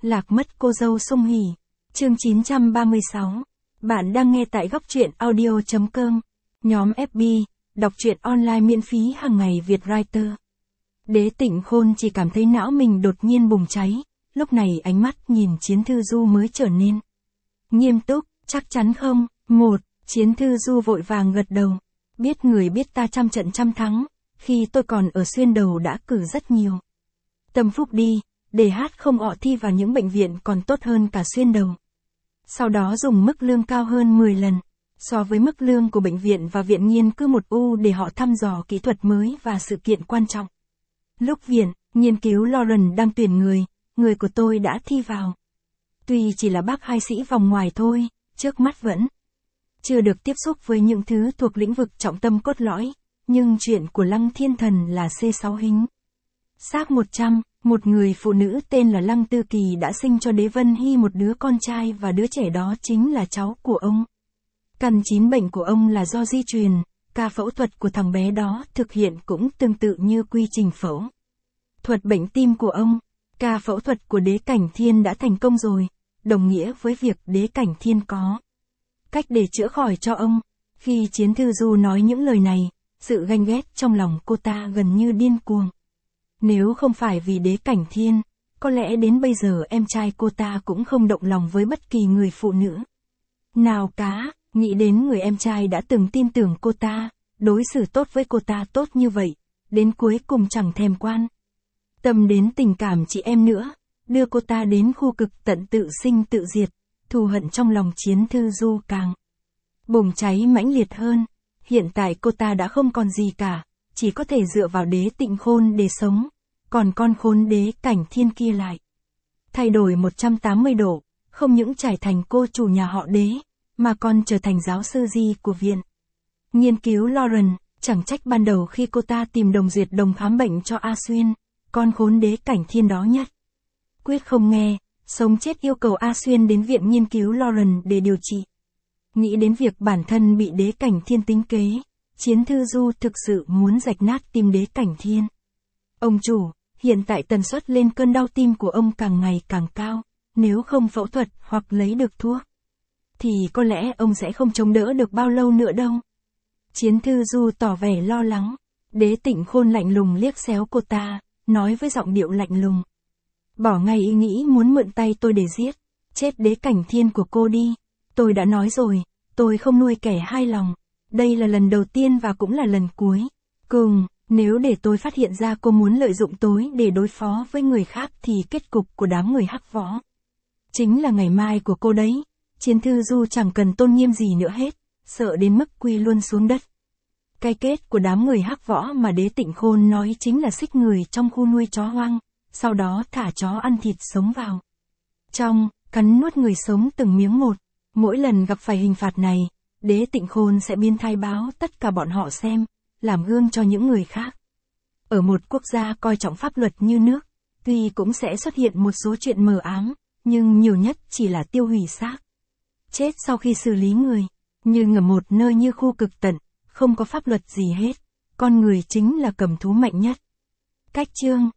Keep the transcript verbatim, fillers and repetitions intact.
Lạc mất cô dâu Song Hỷ. Chương chín trăm ba mươi sáu. Bạn đang nghe tại góc truyện audio chấm com. Nhóm ép bê, đọc truyện online miễn phí hàng ngày Việt Writer. Đế Tịnh Khôn chỉ cảm thấy não mình đột nhiên bùng cháy, lúc này ánh mắt nhìn Chiến Thư Du mới trở nên nghiêm túc. Chắc chắn không? Một, Chiến Thư Du vội vàng gật đầu. Biết người biết ta trăm trận trăm thắng, khi tôi còn ở Xuyên Đầu đã cử rất nhiều tâm phúc đi, để hát không ọ thi vào những bệnh viện còn tốt hơn cả Xuyên Đầu. Sau đó dùng mức lương cao hơn mười lần, so với mức lương của bệnh viện và viện nghiên cứu một U để họ thăm dò kỹ thuật mới và sự kiện quan trọng. Lúc viện, nghiên cứu Lauren đang tuyển người, người của tôi đã thi vào. Tuy chỉ là bác hai sĩ vòng ngoài thôi, trước mắt vẫn chưa được tiếp xúc với những thứ thuộc lĩnh vực trọng tâm cốt lõi, nhưng chuyện của Lăng Thiên Thần là xê sáu hình. Xác một trăm, một người phụ nữ tên là Lăng Tư Kỳ đã sinh cho Đế Vân Hy một đứa con trai và đứa trẻ đó chính là cháu của ông. Căn chín bệnh của ông là do di truyền, ca phẫu thuật của thằng bé đó thực hiện cũng tương tự như quy trình phẫu thuật bệnh tim của ông. Ca phẫu thuật của Đế Cảnh Thiên đã thành công rồi, đồng nghĩa với việc Đế Cảnh Thiên có cách để chữa khỏi cho ông. Khi Chiến Thư Du nói những lời này, sự ganh ghét trong lòng cô ta gần như điên cuồng. Nếu không phải vì Đế Cảnh Thiên, có lẽ đến bây giờ em trai cô ta cũng không động lòng với bất kỳ người phụ nữ nào cả. Nghĩ đến người em trai đã từng tin tưởng cô ta, đối xử tốt với cô ta tốt như vậy, đến cuối cùng chẳng thèm quan tâm đến tình cảm chị em nữa, đưa cô ta đến khu cực tận tự sinh tự diệt, thù hận trong lòng Chiến Thư Du càng bùng cháy mãnh liệt hơn. Hiện tại cô ta đã không còn gì cả, chỉ có thể dựa vào Đế Tịnh Khôn để sống, còn con khốn Đế Cảnh Thiên kia lại thay đổi một trăm tám mươi độ, không những trải thành cô chủ nhà họ Đế, mà còn trở thành giáo sư di của viện nghiên cứu Lauren. Chẳng trách ban đầu khi cô ta tìm đồng duyệt đồng khám bệnh cho A Xuyên, con khốn Đế Cảnh Thiên đó nhất quyết không nghe, sống chết yêu cầu A Xuyên đến viện nghiên cứu Lauren để điều trị. Nghĩ đến việc bản thân bị Đế Cảnh Thiên tính kế, Chiến Thư Du thực sự muốn rạch nát tim Đế Cảnh Thiên. Ông chủ, hiện tại tần suất lên cơn đau tim của ông càng ngày càng cao, nếu không phẫu thuật hoặc lấy được thuốc, thì có lẽ ông sẽ không chống đỡ được bao lâu nữa đâu. Chiến Thư Du tỏ vẻ lo lắng. Đế Tịnh Khôn lạnh lùng liếc xéo cô ta, nói với giọng điệu lạnh lùng. Bỏ ngay ý nghĩ muốn mượn tay tôi để giết, chết Đế Cảnh Thiên của cô đi. Tôi đã nói rồi, tôi không nuôi kẻ hai lòng. Đây là lần đầu tiên và cũng là lần cuối cùng, nếu để tôi phát hiện ra cô muốn lợi dụng tôi để đối phó với người khác thì kết cục của đám người hắc võ chính là ngày mai của cô đấy. Chiến Thư Du chẳng cần tôn nghiêm gì nữa hết, sợ đến mức quy luôn xuống đất. Cái kết của đám người hắc võ mà Đế Tịnh Khôn nói chính là xích người trong khu nuôi chó hoang, sau đó thả chó ăn thịt sống vào trong, cắn nuốt người sống từng miếng một. Mỗi lần gặp phải hình phạt này, Đế Tịnh Khôn sẽ biến thái báo tất cả bọn họ xem, làm gương cho những người khác. Ở một quốc gia coi trọng pháp luật như nước, tuy cũng sẽ xuất hiện một số chuyện mờ ám, nhưng nhiều nhất chỉ là tiêu hủy xác chết sau khi xử lý người. Nhưng ở một nơi như khu cực tận, không có pháp luật gì hết, con người chính là cầm thú mạnh nhất. Cách chương